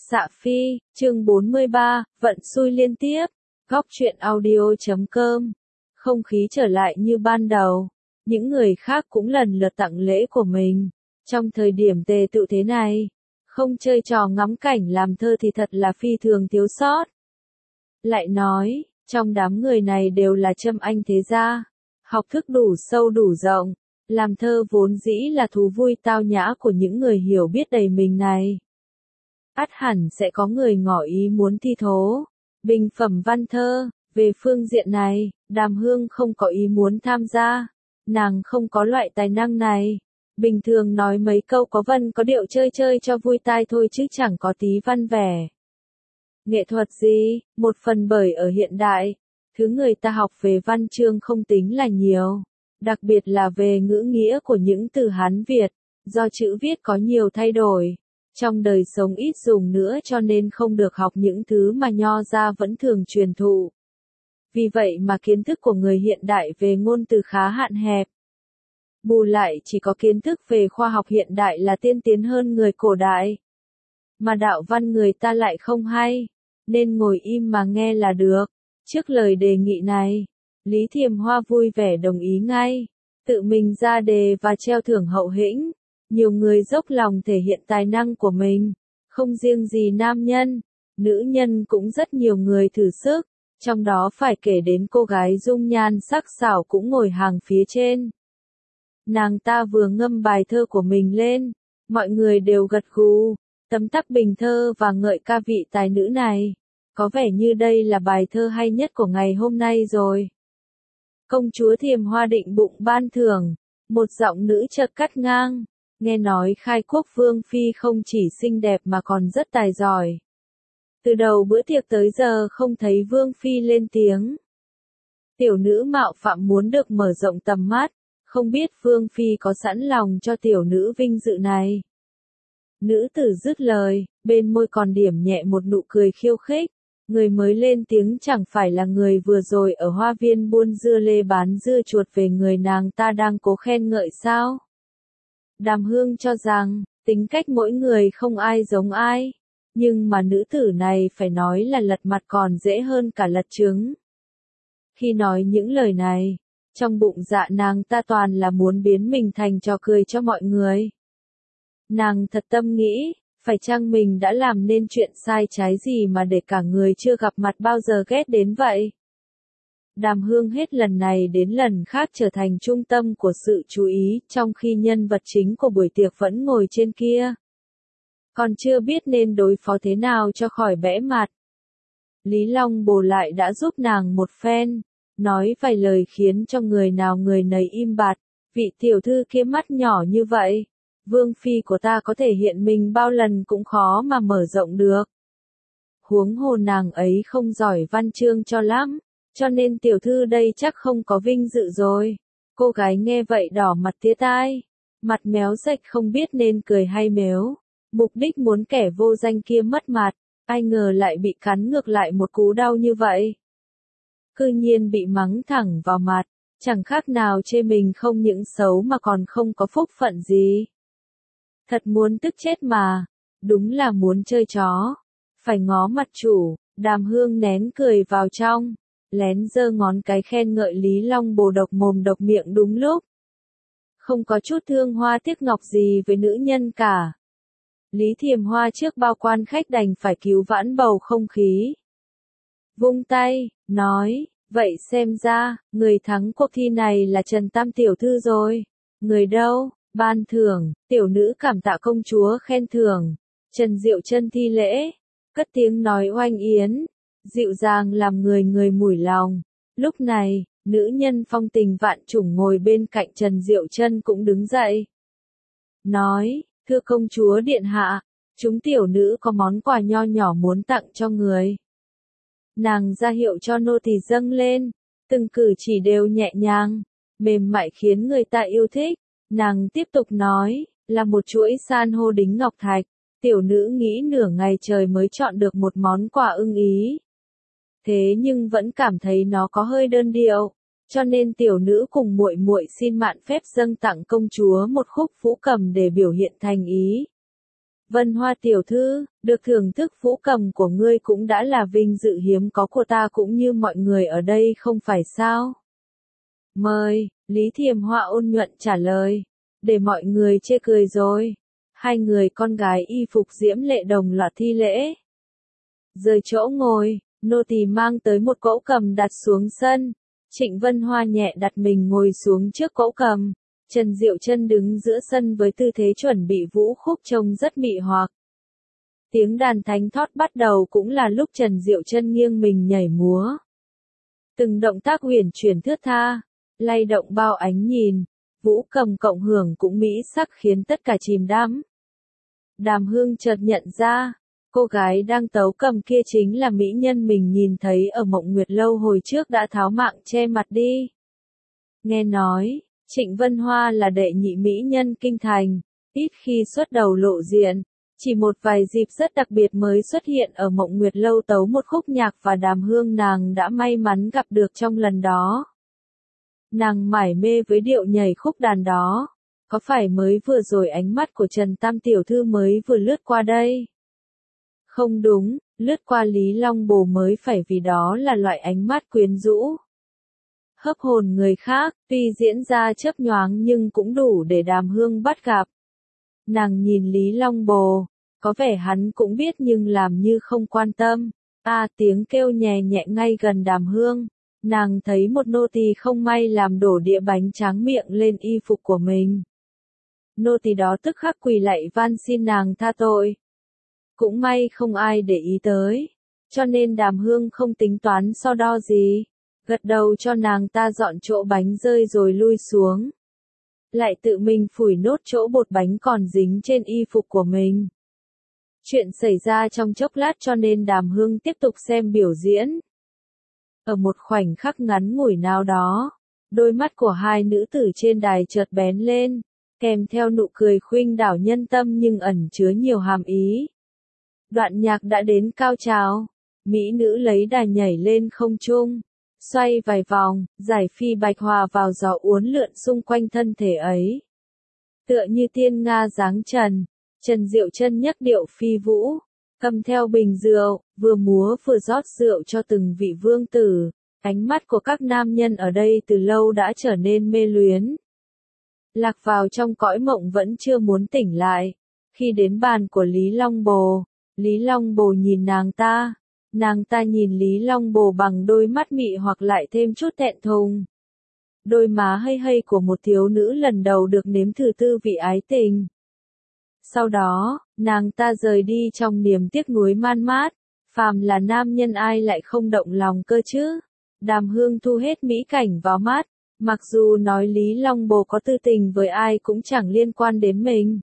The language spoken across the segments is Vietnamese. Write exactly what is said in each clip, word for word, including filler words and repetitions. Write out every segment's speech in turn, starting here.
Xạ Phi, chương bốn mươi ba, vận xui liên tiếp, góc truyện audio chấm com. Không khí trở lại như ban đầu, những người khác cũng lần lượt tặng lễ của mình. Trong thời điểm tề tựu thế này, không chơi trò ngắm cảnh làm thơ thì thật là phi thường thiếu sót. Lại nói, trong đám người này đều là trâm anh thế gia, học thức đủ sâu đủ rộng, làm thơ vốn dĩ là thú vui tao nhã của những người hiểu biết đầy mình này. Ắt hẳn sẽ có người ngỏ ý muốn thi thố, bình phẩm văn thơ, về phương diện này, Đàm Hương không có ý muốn tham gia, nàng không có loại tài năng này, bình thường nói mấy câu có vân có điệu chơi chơi cho vui tai thôi chứ chẳng có tí văn vẻ. Nghệ thuật gì, một phần bởi ở hiện đại, thứ người ta học về văn chương không tính là nhiều, đặc biệt là về ngữ nghĩa của những từ Hán Việt, do chữ viết có nhiều thay đổi. Trong đời sống ít dùng nữa cho nên không được học những thứ mà nho gia vẫn thường truyền thụ. Vì vậy mà kiến thức của người hiện đại về ngôn từ khá hạn hẹp. Bù lại chỉ có kiến thức về khoa học hiện đại là tiên tiến hơn người cổ đại. Mà đạo văn người ta lại không hay, nên ngồi im mà nghe là được. Trước lời đề nghị này, Lý Thiềm Hoa vui vẻ đồng ý ngay, tự mình ra đề và treo thưởng hậu hĩnh. Nhiều người dốc lòng thể hiện tài năng của mình, không riêng gì nam nhân, nữ nhân cũng rất nhiều người thử sức, trong đó phải kể đến cô gái dung nhan sắc sảo cũng ngồi hàng phía trên. Nàng ta vừa ngâm bài thơ của mình lên, mọi người đều gật gù, tấm tắc bình thơ và ngợi ca vị tài nữ này, có vẻ như đây là bài thơ hay nhất của ngày hôm nay rồi. Công chúa Thiềm Hoa định bụng ban thưởng, một giọng nữ chợt cắt ngang. Nghe nói khai quốc vương phi không chỉ xinh đẹp mà còn rất tài giỏi. Từ đầu bữa tiệc tới giờ không thấy vương phi lên tiếng. Tiểu nữ mạo phạm muốn được mở rộng tầm mắt, không biết vương phi có sẵn lòng cho tiểu nữ vinh dự này. Nữ tử dứt lời, bên môi còn điểm nhẹ một nụ cười khiêu khích. Người mới lên tiếng chẳng phải là người vừa rồi ở hoa viên buôn dưa lê bán dưa chuột về người nàng ta đang cố khen ngợi sao? Đàm Hương cho rằng, tính cách mỗi người không ai giống ai, nhưng mà nữ tử này phải nói là lật mặt còn dễ hơn cả lật trứng. Khi nói những lời này, trong bụng dạ nàng ta toàn là muốn biến mình thành trò cười cho mọi người. Nàng thật tâm nghĩ, phải chăng mình đã làm nên chuyện sai trái gì mà để cả người chưa gặp mặt bao giờ ghét đến vậy? Đàm Hương hết lần này đến lần khác trở thành trung tâm của sự chú ý, trong khi nhân vật chính của buổi tiệc vẫn ngồi trên kia. Còn chưa biết nên đối phó thế nào cho khỏi bẽ mặt. Lý Long Bồ lại đã giúp nàng một phen, nói vài lời khiến cho người nào người nấy im bặt. Vị tiểu thư kia mắt nhỏ như vậy, vương phi của ta có thể hiện mình bao lần cũng khó mà mở rộng được. Huống hồ nàng ấy không giỏi văn chương cho lắm. Cho nên tiểu thư đây chắc không có vinh dự rồi. Cô gái nghe vậy đỏ mặt tía tai, mặt méo sạch không biết nên cười hay mếu. Mục đích muốn kẻ vô danh kia mất mặt, ai ngờ lại bị cắn ngược lại một cú đau như vậy. Cư nhiên bị mắng thẳng vào mặt, chẳng khác nào chê mình không những xấu mà còn không có phúc phận gì. Thật muốn tức chết mà, đúng là muốn chơi chó, phải ngó mặt chủ. Đàm Hương nén cười vào trong, lén giơ ngón cái khen ngợi Lý Long Bồ độc mồm độc miệng đúng lúc. Không có chút thương hoa tiếc ngọc gì với nữ nhân cả. Lý Thiềm Hoa trước bao quan khách đành phải cứu vãn bầu không khí. Vung tay, nói, vậy xem ra, người thắng cuộc thi này là Trần Tam tiểu thư rồi. Người đâu, ban thưởng, tiểu nữ cảm tạ công chúa khen thưởng. Trần Diệu Chân thi lễ, cất tiếng nói oanh yến. Dịu dàng làm người người mủi lòng. Lúc này, nữ nhân phong tình vạn chủng ngồi bên cạnh Trần Diệu Chân cũng đứng dậy. Nói, thưa công chúa điện hạ, chúng tiểu nữ có món quà nho nhỏ muốn tặng cho người. Nàng ra hiệu cho nô tỳ dâng lên, từng cử chỉ đều nhẹ nhàng, mềm mại khiến người ta yêu thích. Nàng tiếp tục nói, là một chuỗi san hô đính ngọc thạch. Tiểu nữ nghĩ nửa ngày trời mới chọn được một món quà ưng ý. Thế nhưng vẫn cảm thấy nó có hơi đơn điệu, cho nên tiểu nữ cùng muội muội xin mạn phép dâng tặng công chúa một khúc vũ cầm để biểu hiện thành ý. Vân Hoa tiểu thư, được thưởng thức vũ cầm của ngươi cũng đã là vinh dự hiếm có của ta cũng như mọi người ở đây không phải sao? Mời, Lý Thiềm Hoa ôn nhuận trả lời, để mọi người chê cười rồi. Hai người con gái y phục diễm lệ đồng loạt thi lễ. Rời chỗ ngồi, nô tỳ mang tới một cỗ cầm đặt xuống sân. Trịnh Vân Hoa nhẹ đặt mình ngồi xuống trước cỗ cầm. Trần Diệu Chân đứng giữa sân với tư thế chuẩn bị vũ khúc trông rất mị hoặc. Tiếng đàn thánh thót bắt đầu cũng là lúc Trần Diệu Chân nghiêng mình nhảy múa. Từng động tác huyền chuyển thướt tha, lay động bao ánh nhìn, vũ cầm cộng hưởng cũng mỹ sắc khiến tất cả chìm đắm. Đàm Hương chợt nhận ra, cô gái đang tấu cầm kia chính là mỹ nhân mình nhìn thấy ở Mộng Nguyệt Lâu hồi trước đã tháo mạng che mặt đi. Nghe nói, Trịnh Vân Hoa là đệ nhị mỹ nhân kinh thành, ít khi xuất đầu lộ diện, chỉ một vài dịp rất đặc biệt mới xuất hiện ở Mộng Nguyệt Lâu tấu một khúc nhạc và Đàm Hương nàng đã may mắn gặp được trong lần đó. Nàng mải mê với điệu nhảy khúc đàn đó, có phải mới vừa rồi ánh mắt của Trần Tam tiểu thư mới vừa lướt qua đây? Không đúng, lướt qua Lý Long Bồ mới phải vì đó là loại ánh mắt quyến rũ. Hấp hồn người khác, tuy diễn ra chớp nhoáng nhưng cũng đủ để Đàm Hương bắt gặp. Nàng nhìn Lý Long Bồ, có vẻ hắn cũng biết nhưng làm như không quan tâm. À, tiếng kêu nhẹ nhẹ ngay gần Đàm Hương. Nàng thấy một nô tỳ không may làm đổ đĩa bánh tráng miệng lên y phục của mình. Nô tỳ đó tức khắc quỳ lạy van xin nàng tha tội. Cũng may không ai để ý tới, cho nên Đàm Hương không tính toán so đo gì, gật đầu cho nàng ta dọn chỗ bánh rơi rồi lui xuống. Lại tự mình phủi nốt chỗ bột bánh còn dính trên y phục của mình. Chuyện xảy ra trong chốc lát cho nên Đàm Hương tiếp tục xem biểu diễn. Ở một khoảnh khắc ngắn ngủi nào đó, đôi mắt của hai nữ tử trên đài chợt bén lên, kèm theo nụ cười khuynh đảo nhân tâm nhưng ẩn chứa nhiều hàm ý. Đoạn nhạc đã đến cao trào, mỹ nữ lấy đà nhảy lên không trung, xoay vài vòng, giải phi bạch hòa vào gió uốn lượn xung quanh thân thể ấy. Tựa như tiên nga dáng trần, Trần Diệu Chân nhấc điệu phi vũ, cầm theo bình rượu, vừa múa vừa rót rượu cho từng vị vương tử. Ánh mắt của các nam nhân ở đây từ lâu đã trở nên mê luyến. Lạc vào trong cõi mộng vẫn chưa muốn tỉnh lại. Khi đến bàn của Lý Long Bồ, Lý Long Bồ nhìn nàng ta, nàng ta nhìn Lý Long Bồ bằng đôi mắt mị hoặc lại thêm chút thẹn thùng. Đôi má hây hây của một thiếu nữ lần đầu được nếm thử tư vị ái tình. Sau đó, nàng ta rời đi trong niềm tiếc nuối man mát, phàm là nam nhân ai lại không động lòng cơ chứ. Đàm Hương thu hết mỹ cảnh vào mắt, mặc dù nói Lý Long Bồ có tư tình với ai cũng chẳng liên quan đến mình.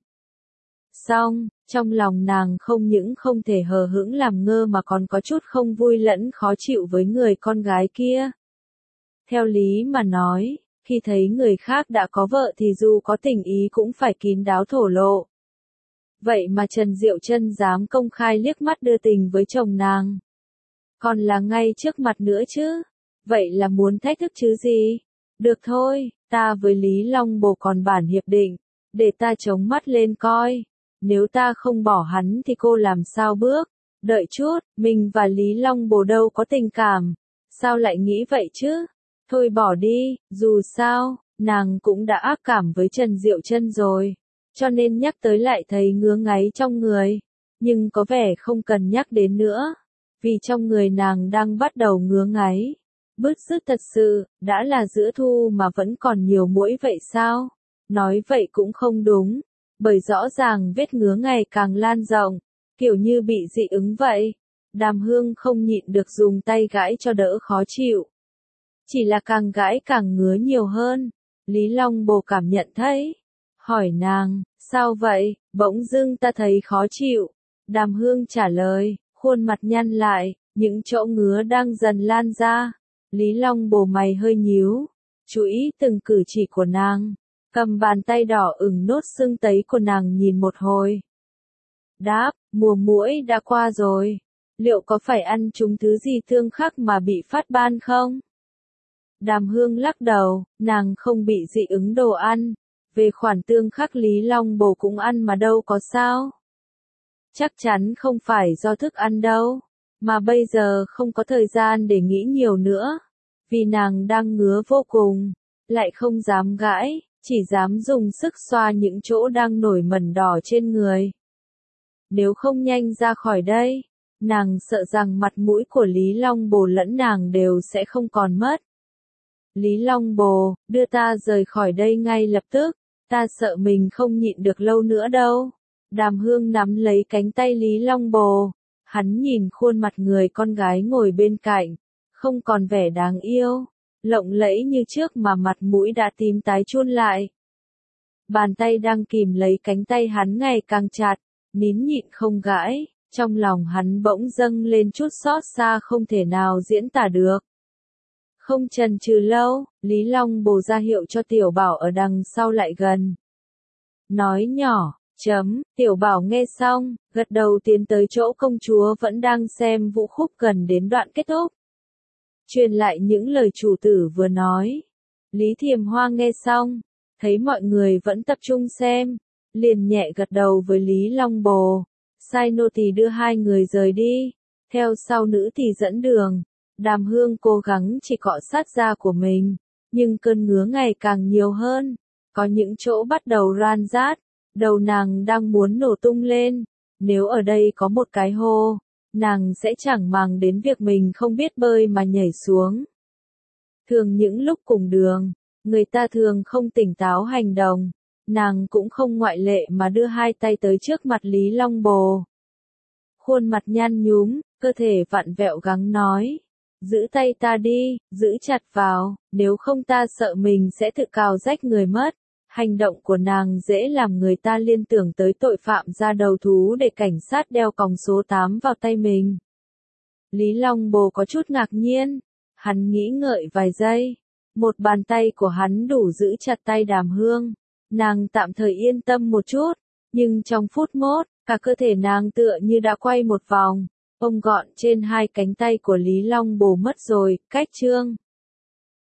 Song, trong lòng nàng không những không thể hờ hững làm ngơ mà còn có chút không vui lẫn khó chịu với người con gái kia. Theo lý mà nói, khi thấy người khác đã có vợ thì dù có tình ý cũng phải kín đáo thổ lộ. Vậy mà Trần Diệu Chân dám công khai liếc mắt đưa tình với chồng nàng. Còn là ngay trước mặt nữa chứ. Vậy là muốn thách thức chứ gì? Được thôi, ta với Lý Long Bồ còn bản hiệp định, để ta chống mắt lên coi. Nếu ta không bỏ hắn thì cô làm sao bước? Đợi chút, mình và Lý Long Bồ đâu có tình cảm. Sao lại nghĩ vậy chứ? Thôi bỏ đi, dù sao, nàng cũng đã ác cảm với Trần Diệu Chân rồi. Cho nên nhắc tới lại thấy ngứa ngáy trong người. Nhưng có vẻ không cần nhắc đến nữa. Vì trong người nàng đang bắt đầu ngứa ngáy. Bứt rứt thật sự, đã là giữa thu mà vẫn còn nhiều muỗi vậy sao? Nói vậy cũng không đúng. Bởi rõ ràng vết ngứa ngày càng lan rộng, kiểu như bị dị ứng vậy. Đàm Hương không nhịn được dùng tay gãi cho đỡ khó chịu. Chỉ là càng gãi càng ngứa nhiều hơn. Lý Long Bồ cảm nhận thấy. Hỏi nàng, sao vậy, bỗng dưng ta thấy khó chịu. Đàm Hương trả lời, khuôn mặt nhăn lại, những chỗ ngứa đang dần lan ra. Lý Long Bồ mày hơi nhíu, chú ý từng cử chỉ của nàng, cầm bàn tay đỏ ửng nốt sưng tấy của nàng nhìn một hồi. Đáp, mùa muỗi đã qua rồi, liệu có phải ăn chúng thứ gì tương khắc mà bị phát ban không? Đàm Hương lắc đầu, nàng không bị dị ứng đồ ăn, về khoản tương khắc Lý Long Bồ cũng ăn mà đâu có sao. Chắc chắn không phải do thức ăn đâu, mà bây giờ không có thời gian để nghĩ nhiều nữa, vì nàng đang ngứa vô cùng, lại không dám gãi, chỉ dám dùng sức xoa những chỗ đang nổi mẩn đỏ trên người. Nếu không nhanh ra khỏi đây, nàng sợ rằng mặt mũi của Lý Long Bồ lẫn nàng đều sẽ không còn mất. Lý Long Bồ, đưa ta rời khỏi đây ngay lập tức, ta sợ mình không nhịn được lâu nữa đâu. Đàm Hương nắm lấy cánh tay Lý Long Bồ, hắn nhìn khuôn mặt người con gái ngồi bên cạnh, không còn vẻ đáng yêu, lộng lẫy như trước mà mặt mũi đã tím tái chun lại. Bàn tay đang kìm lấy cánh tay hắn ngày càng chặt, nín nhịn không gãi, trong lòng hắn bỗng dâng lên chút xót xa không thể nào diễn tả được. Không chần chừ lâu, Lý Long Bồ ra hiệu cho Tiểu Bảo ở đằng sau lại gần. Nói nhỏ, chấm, Tiểu Bảo nghe xong, gật đầu tiến tới chỗ công chúa vẫn đang xem vũ khúc gần đến đoạn kết thúc. Truyền lại những lời chủ tử vừa nói. Lý Thiềm Hoa nghe xong, thấy mọi người vẫn tập trung xem, liền nhẹ gật đầu với Lý Long Bồ. Sai nô tỳ đưa hai người rời đi, theo sau nữ tỳ dẫn đường. Đàm Hương cố gắng chỉ cọ sát da của mình, nhưng cơn ngứa ngày càng nhiều hơn, có những chỗ bắt đầu ran rát, đầu nàng đang muốn nổ tung lên, nếu ở đây có một cái hô, nàng sẽ chẳng màng đến việc mình không biết bơi mà nhảy xuống. Thường những lúc cùng đường, người ta thường không tỉnh táo hành động, nàng cũng không ngoại lệ mà đưa hai tay tới trước mặt Lý Long Bồ. Khuôn mặt nhăn nhúm, cơ thể vặn vẹo gắng nói. Giữ tay ta đi, giữ chặt vào, nếu không ta sợ mình sẽ tự cào rách người mất. Hành động của nàng dễ làm người ta liên tưởng tới tội phạm ra đầu thú để cảnh sát đeo còng số tám vào tay mình. Lý Long Bồ có chút ngạc nhiên, hắn nghĩ ngợi vài giây, một bàn tay của hắn đủ giữ chặt tay Đàm Hương, nàng tạm thời yên tâm một chút, nhưng trong phút mốt, cả cơ thể nàng tựa như đã quay một vòng. Ông gọn trên hai cánh tay của Lý Long Bồ mất rồi, cách chương.